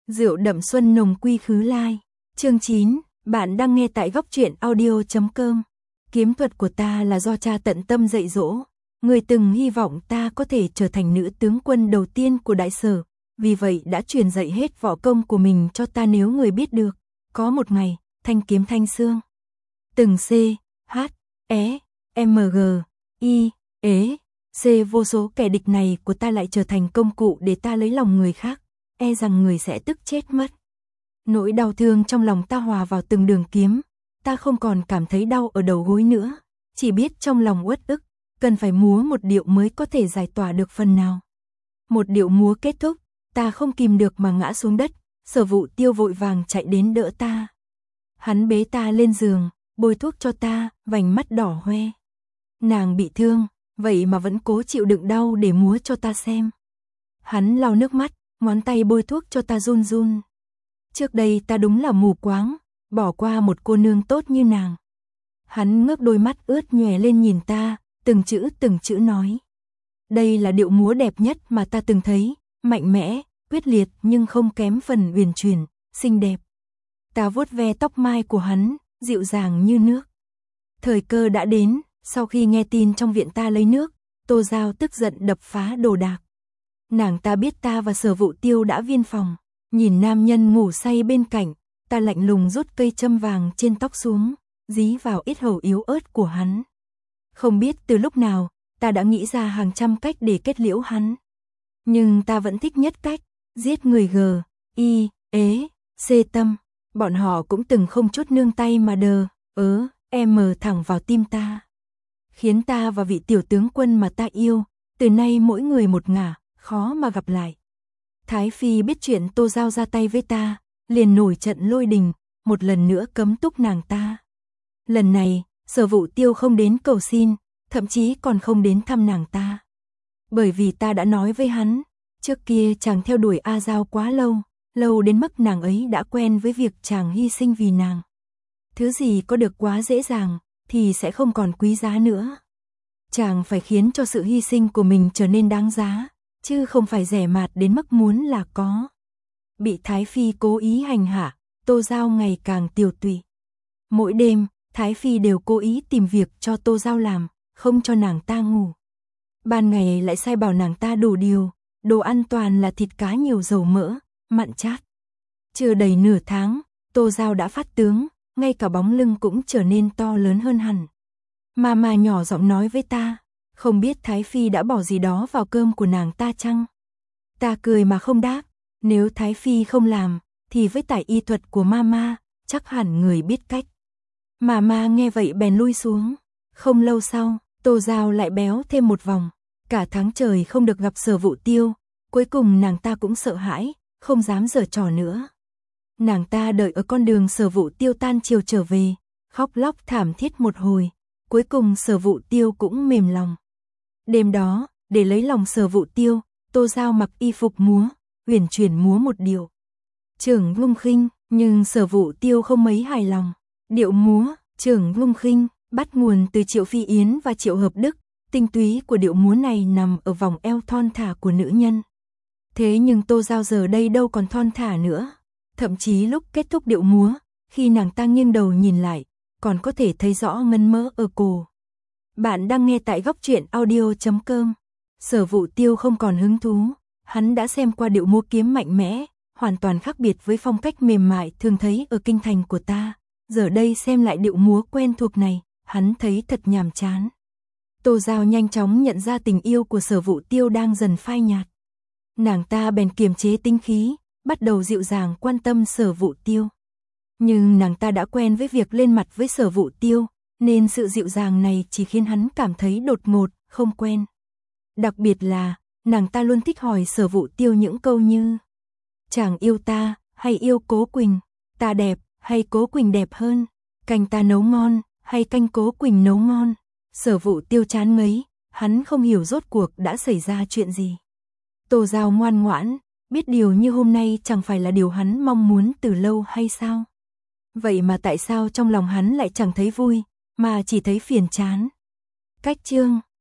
Rượu đậm xuân nồng quy khứ lai. Chương 9, bạn đang nghe tại góc truyện audio.com. Kiếm thuật của ta là do cha tận tâm dạy dỗ. Người từng hy vọng ta có thể trở thành nữ tướng quân đầu tiên của Đại Sở, vì vậy đã truyền dạy hết võ công của mình cho ta nếu người biết được. Có một ngày, thanh kiếm thanh xương. Từng C, H, E, M, G, I, E, C vô số kẻ địch này của ta lại trở thành công cụ để ta lấy lòng người khác, e rằng người sẽ tức chết mất. Nỗi đau thương trong lòng ta hòa vào từng đường kiếm, ta không còn cảm thấy đau ở đầu gối nữa, chỉ biết trong lòng uất ức, cần phải múa một điệu mới có thể giải tỏa được phần nào. Một điệu múa kết thúc, ta không kìm được mà ngã xuống đất, Sở Vụ Tiêu vội vàng chạy đến đỡ ta. Hắn bế ta lên giường, bôi thuốc cho ta, vành mắt đỏ hoe. Nàng bị thương, vậy mà vẫn cố chịu đựng đau để múa cho ta xem. Hắn lau nước mắt, ngón tay bôi thuốc cho ta run run. Trước đây ta đúng là mù quáng, bỏ qua một cô nương tốt như nàng. Hắn ngước đôi mắt ướt nhòe lên nhìn ta, từng chữ nói. Đây là điệu múa đẹp nhất mà ta từng thấy, mạnh mẽ, quyết liệt nhưng không kém phần uyển chuyển, xinh đẹp. Ta vuốt ve tóc mai của hắn, dịu dàng như nước. Thời cơ đã đến, sau khi nghe tin trong viện ta lấy nước, Tô Giao tức giận đập phá đồ đạc. Nàng ta biết ta và Sở Vụ Tiêu đã viên phòng, nhìn nam nhân ngủ say bên cạnh, ta lạnh lùng rút cây châm vàng trên tóc xuống, dí vào yết hầu yếu ớt của hắn. Không biết từ lúc nào, ta đã nghĩ ra hàng trăm cách để kết liễu hắn. Nhưng ta vẫn thích nhất cách, giết người G, I, E, C tâm. Bọn họ cũng từng không chút nương tay mà đờ, M thẳng vào tim ta. Khiến ta và vị tiểu tướng quân mà ta yêu, từ nay mỗi người một ngả, khó mà gặp lại. Thái Phi biết chuyện Tô Giao ra tay với ta, liền nổi trận lôi đình, một lần nữa cấm túc nàng ta. Lần này, Sở Vụ Tiêu không đến cầu xin, thậm chí còn không đến thăm nàng ta. Bởi vì ta đã nói với hắn, trước kia chàng theo đuổi A Giao quá lâu đến mức nàng ấy đã quen với việc chàng hy sinh vì nàng. Thứ gì có được quá dễ dàng, thì sẽ không còn quý giá nữa. Chàng phải khiến cho sự hy sinh của mình trở nên đáng giá, chứ không phải rẻ mạt đến mức muốn là có. Bị Thái Phi cố ý hành hạ, Tô Giao ngày càng tiều tụy. Mỗi đêm, Thái Phi đều cố ý tìm việc cho Tô Giao làm, không cho nàng ta ngủ. Ban ngày lại sai bảo nàng ta đủ điều, đồ ăn toàn là thịt cá nhiều dầu mỡ, mặn chát. Chưa đầy nửa tháng, Tô Giao đã phát tướng, ngay cả bóng lưng cũng trở nên to lớn hơn hẳn. Mà nhỏ giọng nói với ta, không biết Thái Phi đã bỏ gì đó vào cơm của nàng ta chăng? Ta cười mà không đáp, nếu Thái Phi không làm, thì với tài y thuật của Mama, chắc hẳn người biết cách. Mama nghe vậy bèn lui xuống. Không lâu sau, Tô Giao lại béo thêm một vòng, cả tháng trời không được gặp Sở Vụ Tiêu, cuối cùng nàng ta cũng sợ hãi, không dám giở trò nữa. Nàng ta đợi ở con đường Sở Vụ Tiêu tan chiều trở về, khóc lóc thảm thiết một hồi, cuối cùng Sở Vụ Tiêu cũng mềm lòng. Đêm đó, để lấy lòng Sở Vụ Tiêu, Tô Giao mặc y phục múa, uyển chuyển múa một điệu Chưởng Lung Khinh, nhưng Sở Vụ Tiêu không mấy hài lòng. Điệu múa Chưởng Lung Khinh bắt nguồn từ Triệu Phi Yến và Triệu Hợp Đức, tinh túy của điệu múa này nằm ở vòng eo thon thả của nữ nhân. Thế nhưng Tô Giao giờ đây đâu còn thon thả nữa, thậm chí lúc kết thúc điệu múa, khi nàng ta nghiêng đầu nhìn lại, còn có thể thấy rõ ngấn mỡ ở cổ. Bạn đang nghe tại góc truyện audio.com. Sở Vụ Tiêu không còn hứng thú, hắn đã xem qua điệu múa kiếm mạnh mẽ, hoàn toàn khác biệt với phong cách mềm mại thường thấy ở kinh thành của ta. Giờ đây xem lại điệu múa quen thuộc này, hắn thấy thật nhàm chán. Tô Giao nhanh chóng nhận ra tình yêu của Sở Vụ Tiêu đang dần phai nhạt. Nàng ta bèn kiềm chế tính khí, bắt đầu dịu dàng quan tâm Sở Vụ Tiêu. Nhưng nàng ta đã quen với việc lên mặt với Sở Vụ Tiêu, nên sự dịu dàng này chỉ khiến hắn cảm thấy đột ngột, không quen. Đặc biệt là, nàng ta luôn thích hỏi Sở Vụ Tiêu những câu như: chàng yêu ta, hay yêu Cố Quỳnh? Ta đẹp, hay Cố Quỳnh đẹp hơn? Canh ta nấu ngon, hay canh Cố Quỳnh nấu ngon? Sở Vụ Tiêu chán ngấy, hắn không hiểu rốt cuộc đã xảy ra chuyện gì. Tô Giao ngoan ngoãn, biết điều như hôm nay chẳng phải là điều hắn mong muốn từ lâu hay sao? Vậy mà tại sao trong lòng hắn lại chẳng thấy vui, mà chỉ thấy phiền chán? Cách chương